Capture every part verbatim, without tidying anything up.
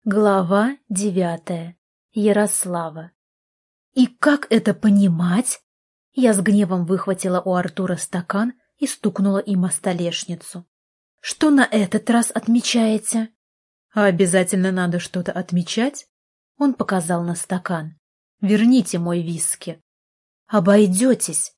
Глава девятая. Ярослава. «И как это понимать?» Я с гневом выхватила у Артура стакан и стукнула им о столешницу. «Что на этот раз отмечаете?» «А обязательно надо что-то отмечать?» Он показал на стакан. «Верните мой виски». «Обойдетесь!»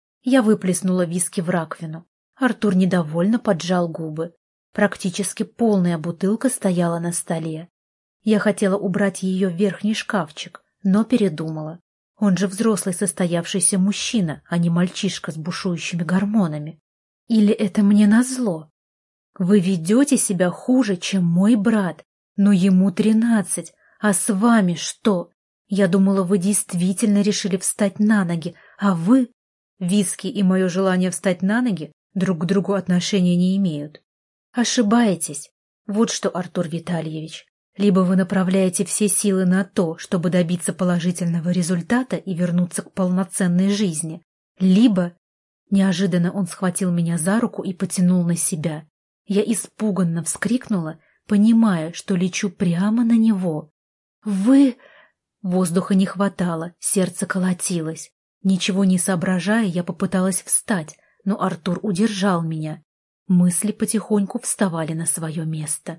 Я выплеснула виски в раковину. Артур недовольно поджал губы. Практически полная бутылка стояла на столе. Я хотела убрать ее в верхний шкафчик, но передумала. Он же взрослый состоявшийся мужчина, а не мальчишка с бушующими гормонами. Или это мне назло? Вы ведете себя хуже, чем мой брат, но ему тринадцать, а с вами что? Я думала, вы действительно решили встать на ноги, а вы... Виски и мое желание встать на ноги друг к другу отношения не имеют. Ошибаетесь. Вот что, Артур Витальевич. Либо вы направляете все силы на то, чтобы добиться положительного результата и вернуться к полноценной жизни, либо... Неожиданно он схватил меня за руку и потянул на себя. Я испуганно вскрикнула, понимая, что лечу прямо на него. «Вы...» Воздуха не хватало, сердце колотилось. Ничего не соображая, я попыталась встать, но Артур удержал меня. Мысли потихоньку вставали на свое место.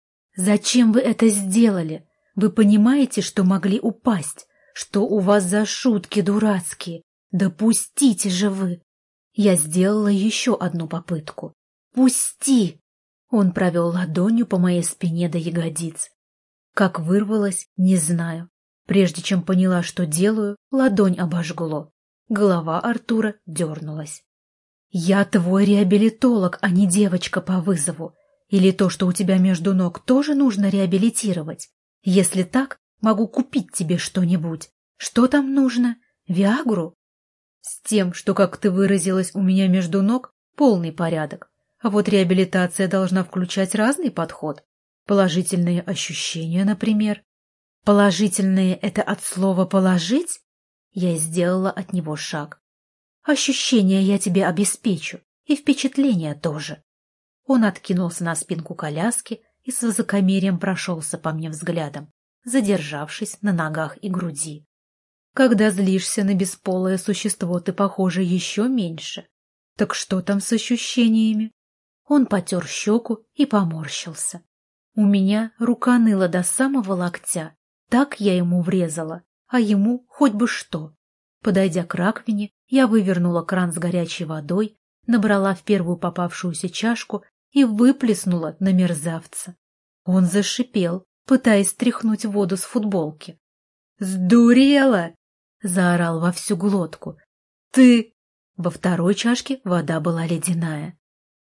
«Зачем вы это сделали? Вы понимаете, что могли упасть? Что у вас за шутки дурацкие? Да пустите же вы!» Я сделала еще одну попытку. «Пусти!» Он провел ладонью по моей спине до ягодиц. Как вырвалась, не знаю. Прежде чем поняла, что делаю, ладонь обожгло. Голова Артура дернулась. «Я твой реабилитолог, а не девочка по вызову. Или то, что у тебя между ног, тоже нужно реабилитировать? Если так, могу купить тебе что-нибудь. Что там нужно? Виагру?» С тем, что, как ты выразилась, у меня между ног, полный порядок. А вот реабилитация должна включать разный подход. Положительные ощущения, например. Положительные — это от слова «положить»? Я сделала от него шаг. Ощущения я тебе обеспечу, и впечатления тоже. Он откинулся на спинку коляски и с высокомерием прошелся по мне взглядом, задержавшись на ногах и груди. Когда злишься на бесполое существо, ты, похоже, еще меньше. Так что там с ощущениями? Он потер щеку и поморщился. У меня рука ныла до самого локтя. Так я ему врезала, а ему хоть бы что. Подойдя к раковине, я вывернула кран с горячей водой, набрала в первую попавшуюся чашку и выплеснула на мерзавца. Он зашипел, пытаясь стряхнуть воду с футболки. «Сдурела!» — заорал во всю глотку. «Ты...» Во второй чашке вода была ледяная.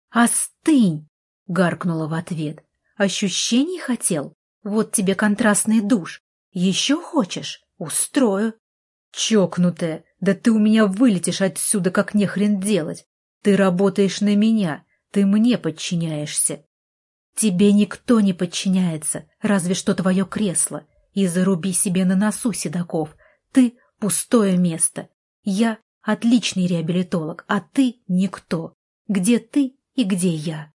«Остынь!» — гаркнула в ответ. «Ощущений хотел? Вот тебе контрастный душ. Еще хочешь? Устрою!» «Чокнутая! Да ты у меня вылетишь отсюда, как нехрен делать! Ты работаешь на меня!» Ты мне подчиняешься. Тебе никто не подчиняется, разве что твое кресло. И заруби себе на носу, Седоков. Ты — пустое место. Я — отличный реабилитолог, а ты — никто. Где ты и где я?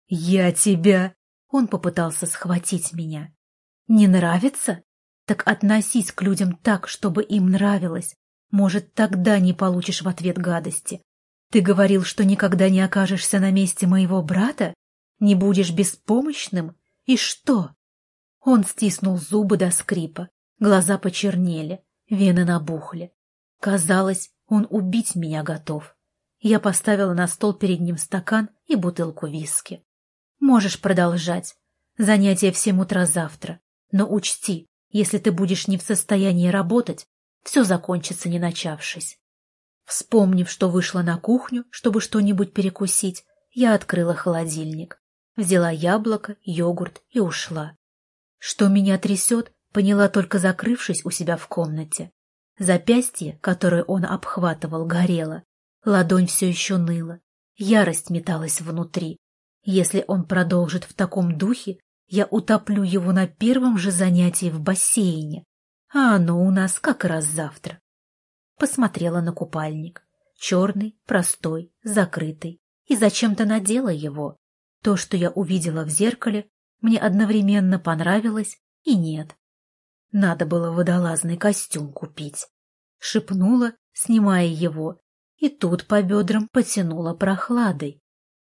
Я тебя... Он попытался схватить меня. Не нравится? Так относись к людям так, чтобы им нравилось. Может, тогда не получишь в ответ гадости. Ты говорил, что никогда не окажешься на месте моего брата? Не будешь беспомощным? И что? Он стиснул зубы до скрипа, глаза почернели, вены набухли. Казалось, он убить меня готов. Я поставила на стол перед ним стакан и бутылку виски. Можешь продолжать. Занятия в семь утра завтра. Но учти, если ты будешь не в состоянии работать, все закончится не начавшись. Вспомнив, что вышла на кухню, чтобы что-нибудь перекусить, я открыла холодильник, взяла яблоко, йогурт и ушла. Что меня трясет, поняла только закрывшись у себя в комнате. Запястье, которое он обхватывал, горело, ладонь все еще ныла, ярость металась внутри. Если он продолжит в таком духе, я утоплю его на первом же занятии в бассейне, а оно у нас как раз завтра. Посмотрела на купальник. Черный, простой, закрытый. И зачем-то надела его. То, что я увидела в зеркале, мне одновременно понравилось И нет. Надо было водолазный костюм купить. Шепнула, снимая его, и тут по бедрам потянула прохладой.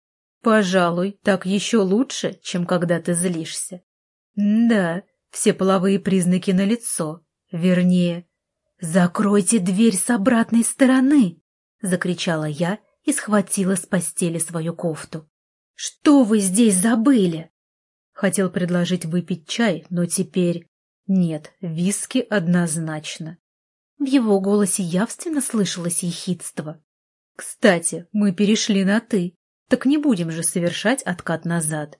Пожалуй, так еще лучше, чем когда ты злишься. Да, все половые признаки налицо. Вернее, «Закройте дверь с обратной стороны!» — закричала я и схватила с постели свою кофту. «Что вы здесь забыли?» Хотел предложить выпить чай, но теперь... Нет, виски однозначно. В его голосе явственно слышалось ехидство. «Кстати, мы перешли на «ты», так не будем же совершать откат назад».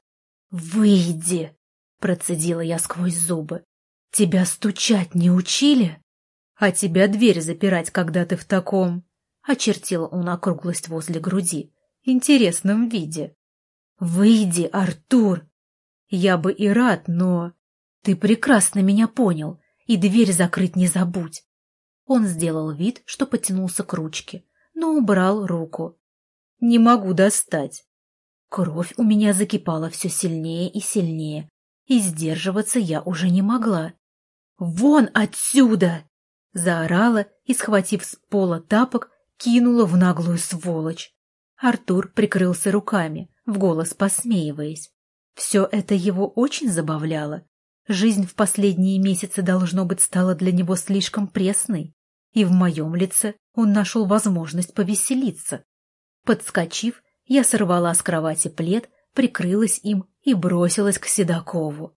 «Выйди!» — процедила я сквозь зубы. «Тебя стучать не учили?» «А тебя дверь запирать, когда ты в таком...» — очертил он округлость возле груди. «Интересном виде». «Выйди, Артур!» «Я бы и рад, но...» «Ты прекрасно меня понял, и дверь закрыть не забудь». Он сделал вид, что потянулся к ручке, но убрал руку. «Не могу достать». Кровь у меня закипала все сильнее и сильнее, и сдерживаться я уже не могла. «Вон отсюда!» — заорала и, схватив с пола тапок, кинула в наглую сволочь. Артур прикрылся руками, в голос посмеиваясь. Все это его очень забавляло. Жизнь в последние месяцы, должно быть, стала для него слишком пресной, и в моем лице он нашел возможность повеселиться. Подскочив, я сорвала с кровати плед, прикрылась им и бросилась к Седокову.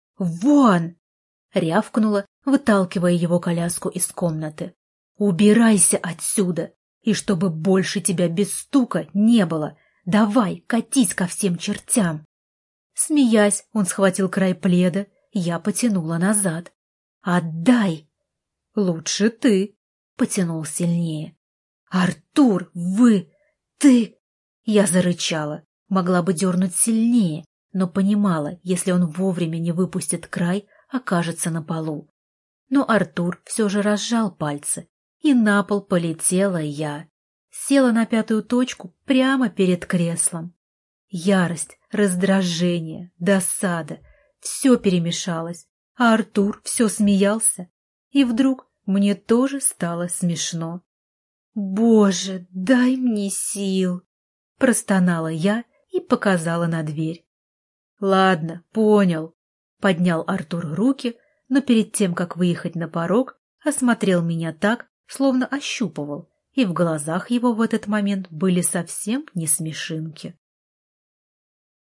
«Вон!» — рявкнула, выталкивая его коляску из комнаты. «Убирайся отсюда! И чтобы больше тебя без стука не было! Давай, катись ко всем чертям!» Смеясь, он схватил край пледа, я потянула назад. «Отдай!» «Лучше ты!» — потянул сильнее. «Артур, вы... ты...» Я зарычала, могла бы дернуть сильнее, но понимала, если он вовремя не выпустит край, окажется на полу. Но Артур все же разжал пальцы, и на пол полетела я. Села на пятую точку прямо перед креслом. Ярость, раздражение, досада — все перемешалось, а Артур все смеялся. И вдруг мне тоже стало смешно. «Боже, дай мне сил!» — простонала я и показала на дверь. «Ладно, понял», — поднял Артур руки, но перед тем, как выехать на порог, осмотрел меня так, словно ощупывал, и в глазах его в этот момент были совсем не смешинки.